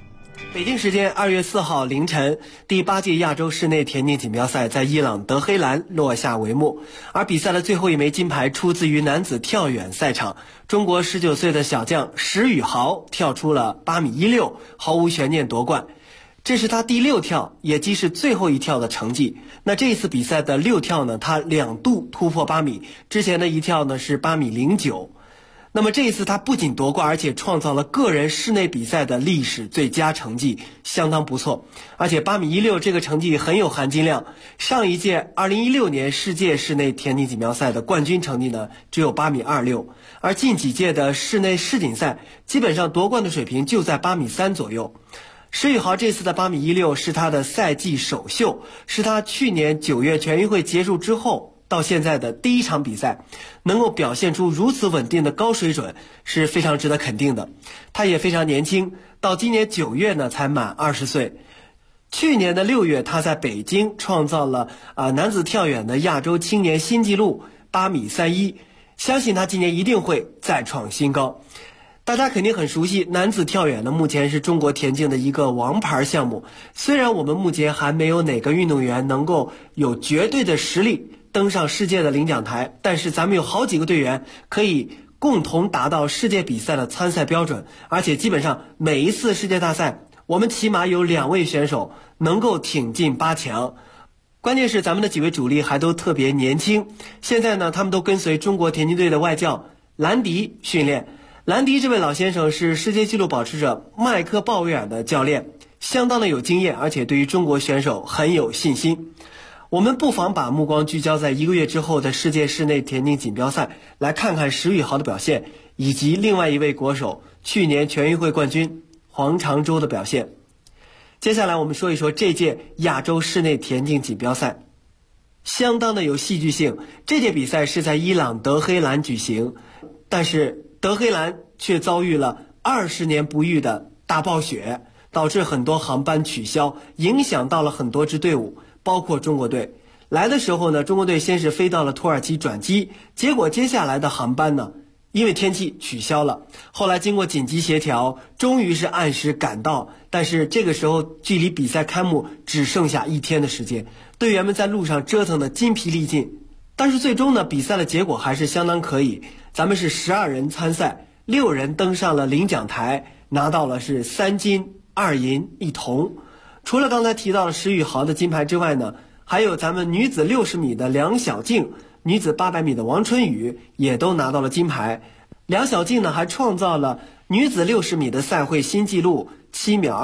北京时间2月4号凌晨，第8届亚洲室内田径锦标赛在伊朗德黑兰落下帷幕。而比赛的最后一枚金牌出自于男子跳远赛场，中国19岁的小将石宇豪跳出了8.16米，毫无悬念夺冠。这是他第6跳，也即是最后一跳的成绩。那这一次比赛的6跳呢，他2度突破8米，之前的一跳呢是8.09米。那么这一次他不仅夺冠，而且创造了个人室内比赛的历史最佳成绩，相当不错。而且8.16米这个成绩很有含金量，上一届2016年世界室内田径锦标赛的冠军成绩呢只有8.26米，而近几届的室内世锦赛基本上夺冠的水平就在8.3米左右。石宇豪这次的8.16米是他的赛季首秀，是他去年9月全运会结束之后到现在的第一场比赛，能够表现出如此稳定的高水准是非常值得肯定的。他也非常年轻，到今年9月呢才满20岁。去年的6月，他在北京创造了男子跳远的亚洲青年新纪录8.31米，相信他今年一定会再创新高。大家肯定很熟悉，男子跳远呢目前是中国田径的一个王牌项目。虽然我们目前还没有哪个运动员能够有绝对的实力登上世界的领奖台，但是咱们有好几个队员可以共同达到世界比赛的参赛标准，而且基本上每一次世界大赛我们起码有2位选手能够挺进8强。关键是咱们的几位主力还都特别年轻，现在呢他们都跟随中国田径队的外教兰迪训练。兰迪这位老先生是世界纪录保持者麦克鲍威尔的教练，相当的有经验，而且对于中国选手很有信心。我们不妨把目光聚焦在1个月之后的世界室内田径锦标赛，来看看石宇豪的表现，以及另外一位国手去年全运会冠军黄长洲的表现。接下来我们说一说这届亚洲室内田径锦标赛，相当的有戏剧性。这届比赛是在伊朗德黑兰举行，但是德黑兰却遭遇了20年不遇的大暴雪，导致很多航班取消，影响到了很多支队伍，包括中国队。来的时候呢，中国队先是飞到了土耳其转机，结果接下来的航班呢因为天气取消了。后来经过紧急协调，终于是按时赶到，但是这个时候距离比赛开幕只剩下1天的时间，队员们在路上折腾得筋疲力尽。但是最终呢，比赛的结果还是相当可以，咱们是12人参赛，6人登上了领奖台，拿到了是3金2银1铜。除了刚才提到了石宇豪的金牌之外呢，还有咱们女子60米的梁晓静，女子800米的王春雨也都拿到了金牌。梁晓静呢还创造了女子60米的赛会新纪录7秒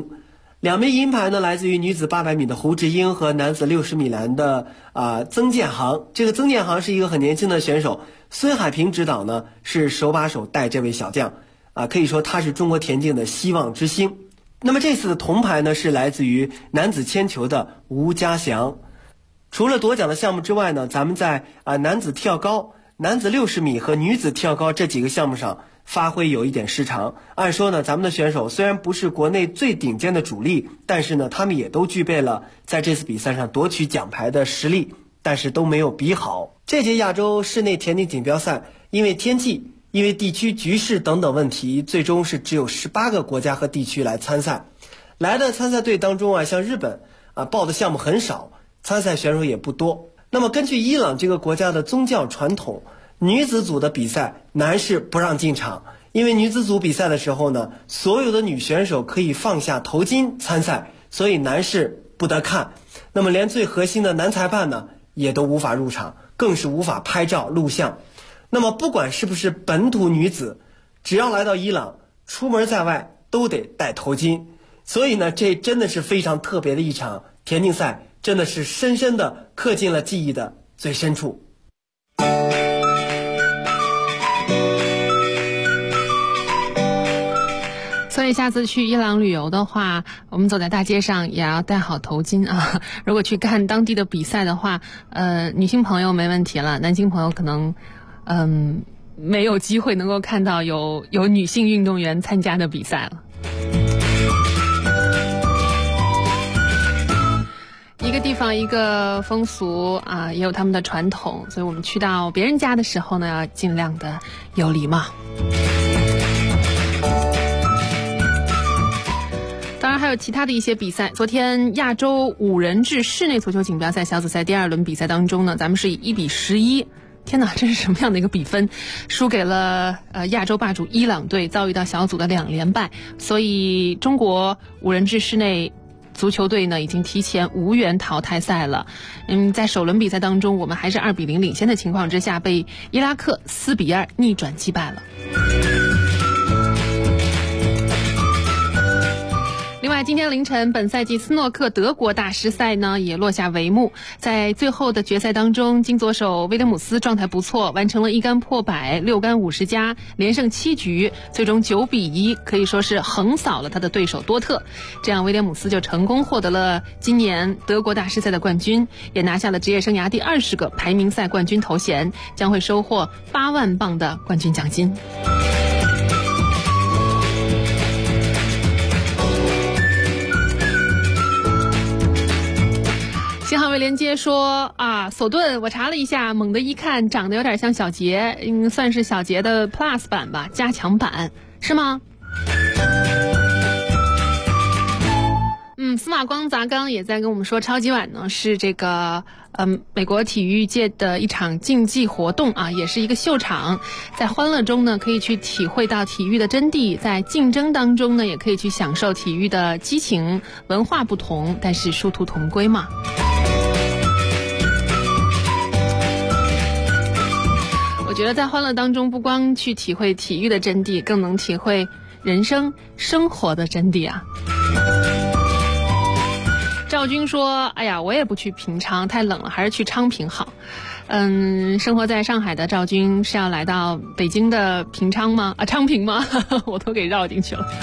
20。2枚银牌呢来自于女子800米的胡志英和男子60米栏的曾建航。这个曾建航是一个很年轻的选手，孙海平指导呢是手把手带这位小将可以说他是中国田径的希望之星。那么这次的铜牌呢是来自于男子铅球的吴家祥。除了夺奖的项目之外呢，咱们在男子跳高、男子60米和女子跳高这几个项目上发挥有一点失常。按说呢，咱们的选手虽然不是国内最顶尖的主力，但是呢他们也都具备了在这次比赛上夺取奖牌的实力，但是都没有比好。这届亚洲室内田径锦标赛因为天气、因为地区局势等等问题，最终是只有18个国家和地区来参赛。来的参赛队当中像日本报的项目很少，参赛选手也不多。那么根据伊朗这个国家的宗教传统，女子组的比赛男士不让进场，因为女子组比赛的时候呢，所有的女选手可以放下头巾参赛，所以男士不得看。那么连最核心的男裁判呢也都无法入场，更是无法拍照录像。那么不管是不是本土女子，只要来到伊朗，出门在外都得戴头巾。所以呢，这真的是非常特别的一场田径赛，真的是深深的刻进了记忆的最深处。 所以下次去伊朗旅游的话，我们走在大街上也要戴好头巾啊。如果去看当地的比赛的话，女性朋友没问题了，男性朋友可能没有机会能够看到有女性运动员参加的比赛了。一个地方一个风俗也有他们的传统，所以我们去到别人家的时候呢，要尽量的有礼貌。当然有其他的一些比赛。昨天亚洲5人制室内足球锦标赛小组赛第2轮比赛当中呢，咱们是以1-11。天哪，这是什么样的一个比分？输给了亚洲霸主伊朗队，遭遇到小组的2连败，所以中国5人制室内足球队呢已经提前无缘淘汰赛了。在首轮比赛当中，我们还是2-0领先的情况之下，被伊拉克4-2逆转击败了。另外，今天凌晨，本赛季斯诺克德国大师赛呢也落下帷幕。在最后的决赛当中，金左手威廉姆斯状态不错，完成了1杆破百，6杆50加，连胜7局，最终9-1，可以说是横扫了他的对手多特。这样，威廉姆斯就成功获得了今年德国大师赛的冠军，也拿下了职业生涯第20个排名赛冠军头衔，将会收获8万镑的冠军奖金。新航卫连接说索顿我查了一下，猛地一看长得有点像小杰，算是小杰的 Plus 版吧，加强版，是吗？司马光砸缸也在跟我们说，超级碗呢是这个美国体育界的一场竞技活动啊，也是一个秀场，在欢乐中呢可以去体会到体育的真谛，在竞争当中呢也可以去享受体育的激情。文化不同，但是殊途同归嘛。我觉得在欢乐当中，不光去体会体育的真谛，更能体会人生生活的真谛啊。赵军说：“哎呀，我也不去平昌，太冷了，还是去昌平好。”生活在上海的赵军是要来到北京的平昌吗？昌平吗？我都给绕进去了。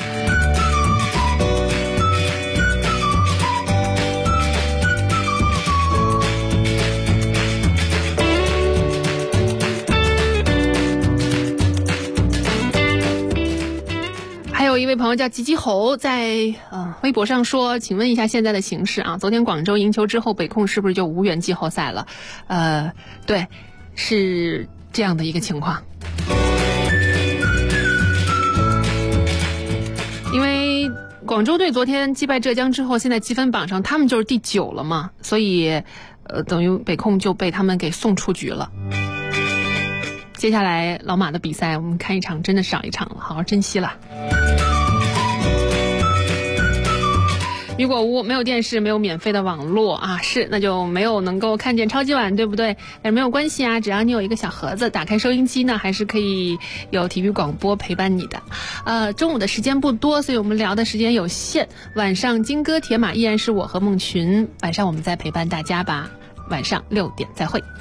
还有一位朋友叫吉吉猴，在微博上说，请问一下现在的形势啊，昨天广州赢球之后，北控是不是就无缘季后赛了？对，是这样的一个情况。因为广州队昨天击败浙江之后，现在积分榜上他们就是第9了嘛，所以等于北控就被他们给送出局了。接下来老马的比赛，我们看一场真的少一场了，好好珍惜了。雨果屋没有电视，没有免费的网络啊，那就没有能够看见超级碗，对不对？但是没有关系啊，只要你有一个小盒子，打开收音机呢，还是可以有体育广播陪伴你的。中午的时间不多，所以我们聊的时间有限。晚上金戈铁马依然是我和孟群，晚上我们再陪伴大家吧。晚上6点再会。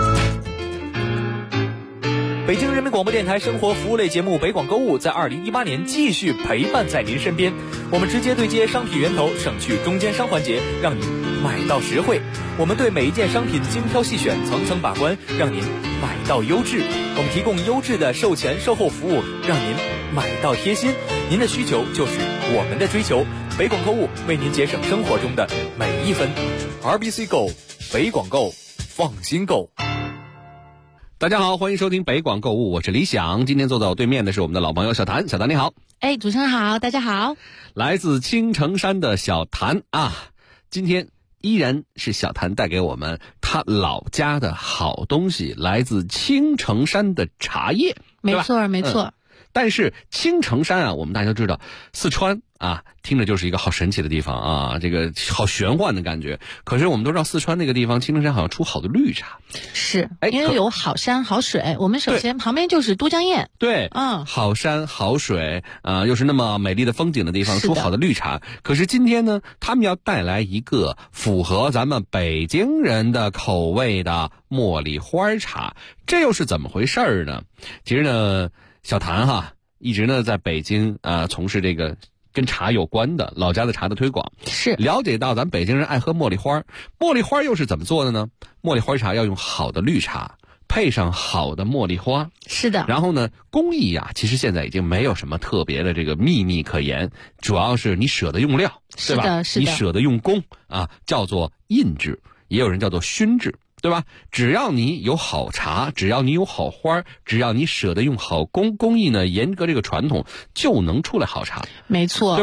北京人民广播电台生活服务类节目北广购物在2018年继续陪伴在您身边，我们直接对接商品源头，省去中间商环节，让您买到实惠。我们对每一件商品精挑细选，层层把关，让您买到优质。我们提供优质的售前售后服务，让您买到贴心。您的需求就是我们的追求，北广购物为您节省生活中的每一分。RBC Go， 北广购，放心购。 大家好，欢迎收听北广购物，我是李想。今天坐在我对面的是我们的老朋友小谭，小谭你好。 主持人好，大家好。 来自青城山的小谭啊，今天依然是小谭带给我们他老家的好东西，来自青城山的茶叶， 没错没错。 但是青城山啊，我们大家都知道，四川啊，听着就是一个好神奇的地方啊，这个好玄幻的感觉。可是我们都知道，四川那个地方，青城山好像出好的绿茶， 是因为有好山好水。我们首先旁边就是都江堰， 对，好山好水又是那么美丽的风景的地方，出好的绿茶。可是今天呢，他们要带来一个符合咱们北京人的口味的茉莉花茶，这又是怎么回事呢？其实呢，小谭一直呢在北京从事这个跟茶有关的老家的茶的推广， 是了解到咱北京人爱喝茉莉花，茉莉花又是怎么做的呢？茉莉花茶要用好的绿茶配上好的茉莉花， 是的。 然后呢，工艺其实现在已经没有什么特别的这个秘密可言，主要是你舍得用料，对吧？ 是的， 你舍得用工叫做印制，也有人叫做熏制，对吧？只要你有好茶，只要你有好花，只要你舍得用好工艺呢，严格这个传统，就能出来好茶， 没错， 对吧？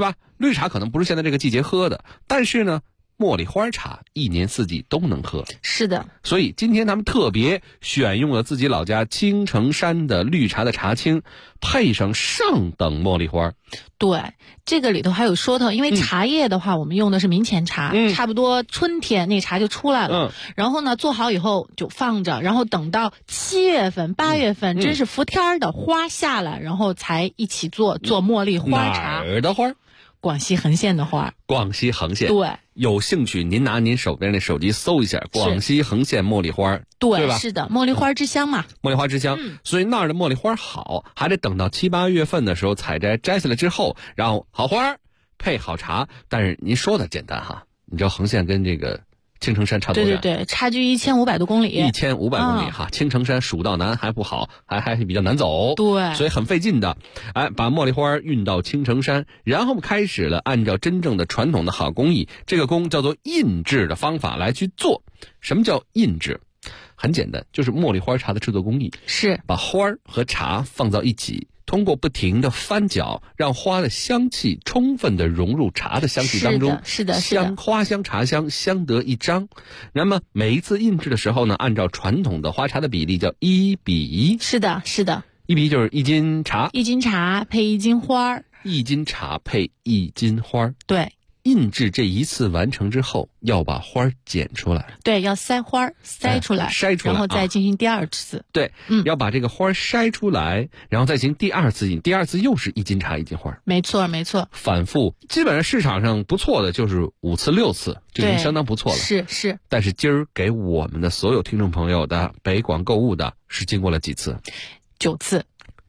绿茶可能不是现在这个季节喝的，但是呢，茉莉花茶一年四季都能喝。 是的， 所以今天他们特别选用了自己老家青城山的绿茶的茶青，配上上等茉莉花。 对，这个里头还有说头，因为茶叶的话，我们用的是明前茶，差不多春天那茶就出来了。然后呢，做好以后就放着，然后等到7月份、8月份，真是伏天的花下来，然后才一起做茉莉花茶。 哪儿的花？ 广西横县的花。 广西横县。 对， 有兴趣您拿您手边的手机搜一下广西横县茉莉花，对吧？ 是的，茉莉花之乡嘛。 茉莉花之乡，所以那儿的茉莉花好，还得等到7、8月份的时候采摘下来之后，然后好花配好茶。但是您说的简单哈，你知道横县跟这个青城山差多远？ 对，差距1500多公里。 1500公里哈，青城山蜀道难还不好，还比较难走， 对， 所以很费劲的。把茉莉花运到青城山，然后开始了按照真正的传统的好工艺，这个工叫做印制的方法来去做。什么叫印制？很简单，就是茉莉花茶的制作工艺是把花和茶放到一起，通过不停的翻搅，让花的香气充分的融入茶的香气当中， 是的， 花香茶香相得益彰。那么每一次印制的时候呢，按照传统的花茶的比例叫1比1。 是的 ，1比1就是1斤茶 ，1斤茶配1斤花 ，1斤茶配1斤花。 对。 印制这一次完成之后，要把花剪出来。 对，要筛花筛出来，然后再进行第二次。 对，要把这个花筛出来，然后再进行第二次印。第二次又是1斤茶1斤花。 没错。 反复，基本上市场上不错的就是5次6次，就已经相当不错了。 是。 但是今儿给我们的所有听众朋友的北广购物的是经过了几次 ？9次。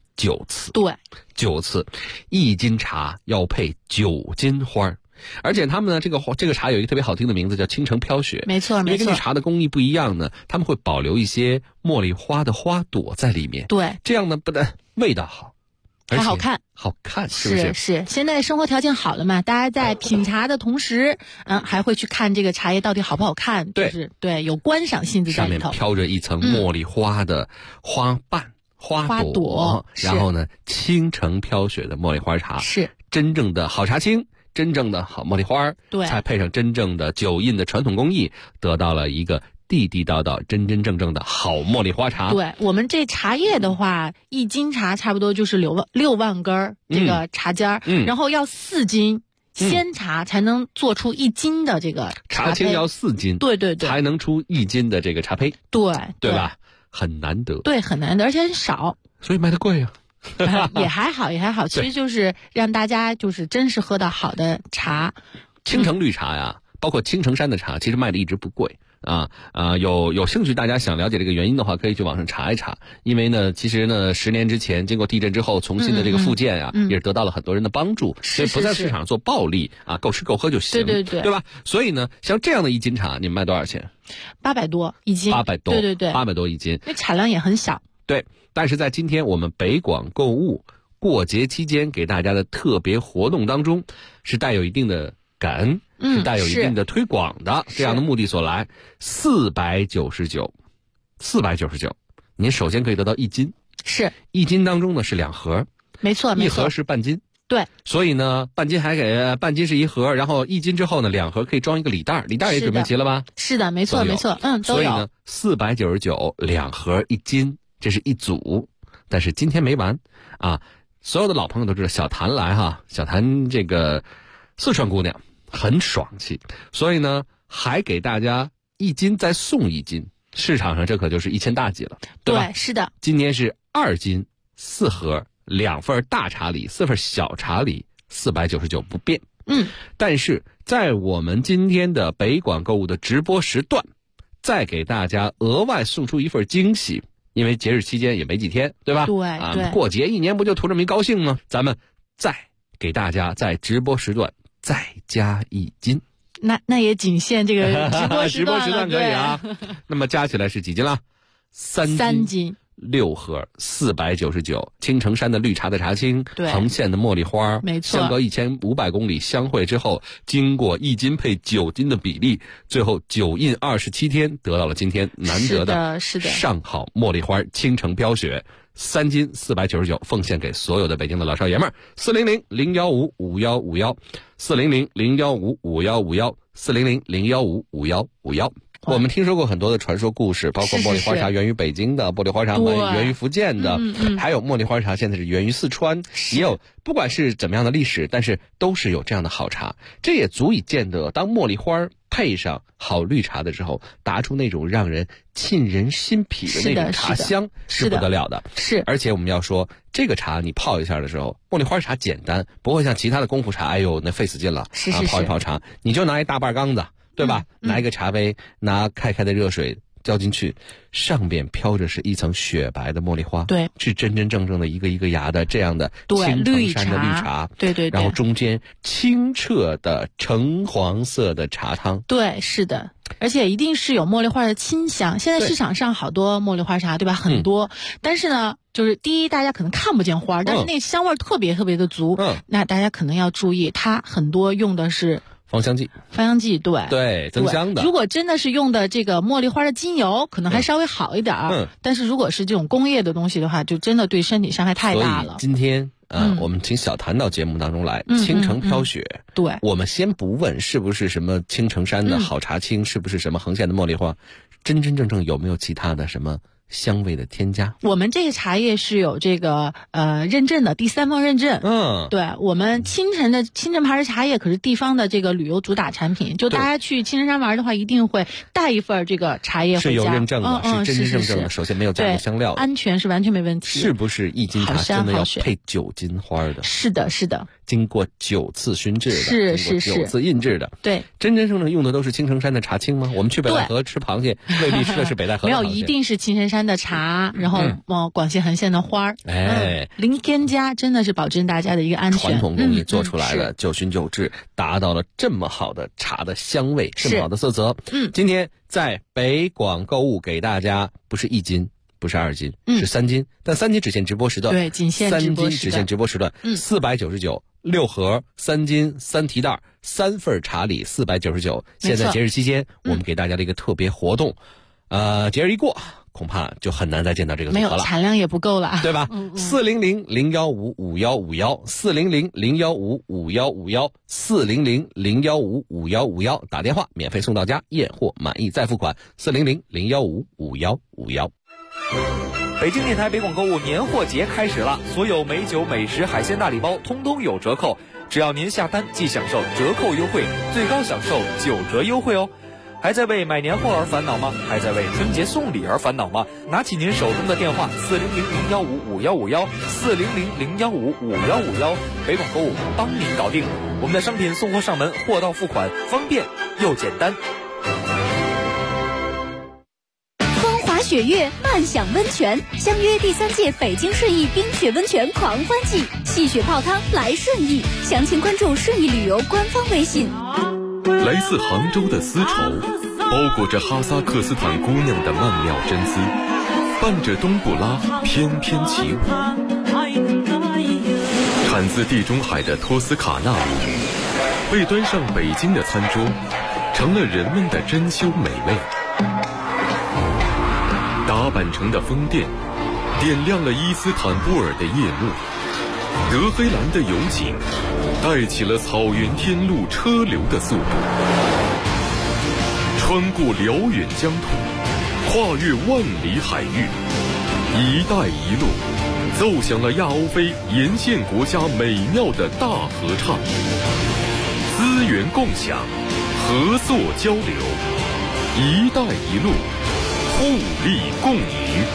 9次。 对 ，9次，1斤茶要配9斤花。而且他们呢，这个茶有一个特别好听的名字，叫青城飘雪。 没错。 因为根据茶的工艺不一样呢，他们会保留一些茉莉花的花朵在里面。 对， 这样呢不但味道好， 还好看， 是不是？ 是。现在生活条件好了嘛，大家在品茶的同时，还会去看这个茶叶到底好不好看。对，有观赏性质在里头。 上面飘着一层茉莉花的花瓣、花朵，然后呢，青城飘雪的茉莉花茶是真正的好茶青。真正的好茉莉花， 对， 才配上真正的酒印的传统工艺，得到了一个地地道道、真真正正的好茉莉花茶。 对，我们这茶叶的话，1斤茶差不多就是6万根这个茶尖然后要4斤鲜茶才能做出1斤的这个茶青，要4斤， 对， 才能出1斤的这个茶胚，对吧？很难得， 对，很难得，而且很少， 所以卖的贵啊。 也还好，其实就是让大家就是真是喝到好的茶。 青城绿茶呀，包括青城山的茶，其实卖的一直不贵有兴趣大家想了解这个原因的话，可以去网上查一查。因为呢，其实呢，10年之前经过地震之后重新的这个复建也是得到了很多人的帮助，所以不在市场做暴利够吃够喝就行，对吧？所以呢，像这样的1斤茶，你们卖多少钱 ？800多1斤 ，800多， 对 ，800多1斤， 那产量也很小， 对。但是在今天我们北广购物过节期间给大家的特别活动当中，是带有一定的感恩，是带有一定的推广的这样的目的所来。499，您首先可以得到1斤， 是 1斤当中呢是2盒， 没错 ，1盒是半斤， 对， 所以呢半斤是1盒，然后1斤之后呢2盒可以装一个礼袋，礼袋也准备齐了吧？ 是的，没错，都有。 所以呢499，2盒1斤。这是一组，但是今天没完所有的老朋友都知道小谭来小谭这个四川姑娘很爽气，所以呢还给大家1斤再送1斤，市场上这可就是1000大几了，对吧？ 对，是的。 今年是2斤4盒，2份大茶礼，4份小茶礼，499不变。但是在我们今天的北广购物的直播时段，再给大家额外送出一份惊喜。因为节日期间也没几天，对吧？ 对， 过节1年不就图这么一高兴吗？咱们再给大家在直播时段再加1斤， 那也仅限这个直播时段直播时段可以那么加起来是几斤了？3斤。6盒499，青城山的绿茶的茶青，横县的茉莉花， 没错， 相隔1500公里相会之后，经过1斤配9斤的比例，最后9印27天，得到了今天难得的上好茉莉花青城飘雪 3斤499，奉献给所有的北京的老少爷们儿。400-015-5151，400-015-5151，400-015-5151。我们听说过很多的传说故事，包括茉莉花茶源于北京的，茉莉花茶源于福建的，还有茉莉花茶现在是源于四川，也有不管是怎么样的历史，但是都是有这样的好茶。这也足以见得，当茉莉花配上好绿茶的时候，打出那种让人沁人心脾的那种茶香是不得了的。 是， 而且我们要说，这个茶你泡一下的时候，茉莉花茶简单，不会像其他的功夫茶，哎呦那费死劲了。 是泡一泡茶，你就拿一大半缸子，对吧？拿一个茶杯，拿开的热水浇进去，上边飘着是一层雪白的茉莉花， 对， 是真真正正的一个一个芽的这样的青城山的绿茶， 对， 然后中间清澈的橙黄色的茶汤， 对，是的。而且一定是有茉莉花的清香。现在市场上好多茉莉花茶，对吧？很多，但是呢，就是第一，大家可能看不见花，但是那香味特别特别的足。那大家可能要注意，它很多用的是芳香剂，对，增香的。 如果真的是用的这个茉莉花的精油，可能还稍微好一点。但是如果是这种工业的东西的话，就真的对身体伤害太大了。 所以今天我们请小谭到节目当中来，青城飘雪。 对， 我们先不问是不是什么青城山的好茶青，是不是什么横线的茉莉花，真真正正有没有其他的什么香味的添加？ 我们这个茶叶是有这个认证的，第3方认证。对，我们青城牌的茶叶可是地方的这个旅游主打产品，就大家去青城山玩的话，一定会带一份这个茶叶回家。 是有认证的，是真真正正的。首先没有加入香料， 安全是完全没问题。 是不是一斤茶真的要配9斤花的？ 是的，是的。 经过9次熏制的， 是 9次印制的。 对， 真真正正用的都是青城山的茶青吗？我们去北戴河吃螃蟹，未必吃的是北戴河的螃蟹。 没有，一定是青城山的茶，然后广西横线的花儿，零添加，真的是保证大家的一个安全。 传统工艺做出来的，9熏9制，达到了这么好的茶的香味，这么好的色泽。今天在北广购物给大家不是1斤。不是2斤，是3斤，但3斤只限直播时段。 对，仅限直播时段。3斤只限直播时段。499，6盒3斤3提袋，3份茶礼499。现在节日期间，我们给大家的一个特别活动，节日一过，恐怕就很难再见到这个组合了， 没有产量也不够了， 对吧？400-015-5151，400-015-5151，400-015-5151，打电话免费送到家，验货满意再付款。400-015-5151。 北京电台北广购物年货节开始了，所有美酒美食海鲜大礼包通通有折扣，只要您下单即享受折扣优惠，最高享受9折优惠哦。还在为买年货而烦恼吗？还在为春节送礼而烦恼吗？拿起您手中的电话400-015-5151，400-015-5151，北广购物帮您搞定。我们的商品送货上门，货到付款，方便又简单。 雪月漫享温泉，相约第3届北京顺义冰雪温泉狂欢季，戏雪泡汤来顺义，详情关注顺义旅游官方微信。 来自杭州的丝绸，包裹着哈萨克斯坦姑娘的曼妙真姿，伴着冬不拉翩翩起舞。产自地中海的托斯卡纳乳鱼，被端上北京的餐桌，成了人们的珍馐美味。打扮成的风电点亮了伊斯坦布尔的夜幕，德黑兰的油井带起了草原天路车流的速度，穿过辽远疆土，跨越万里海域，一带一路奏响了亚欧非沿线国家美妙的大合唱，资源共享，合作交流，一带一路互利共赢。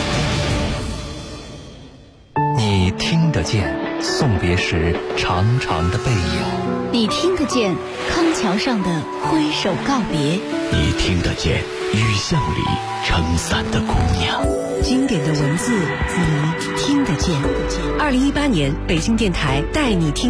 你听得见送别时长长的背影， 你听得见康桥上的挥手告别， 你听得见雨巷里撑伞的姑娘。 经典的文字，你听得见。2018年北京电台带你听。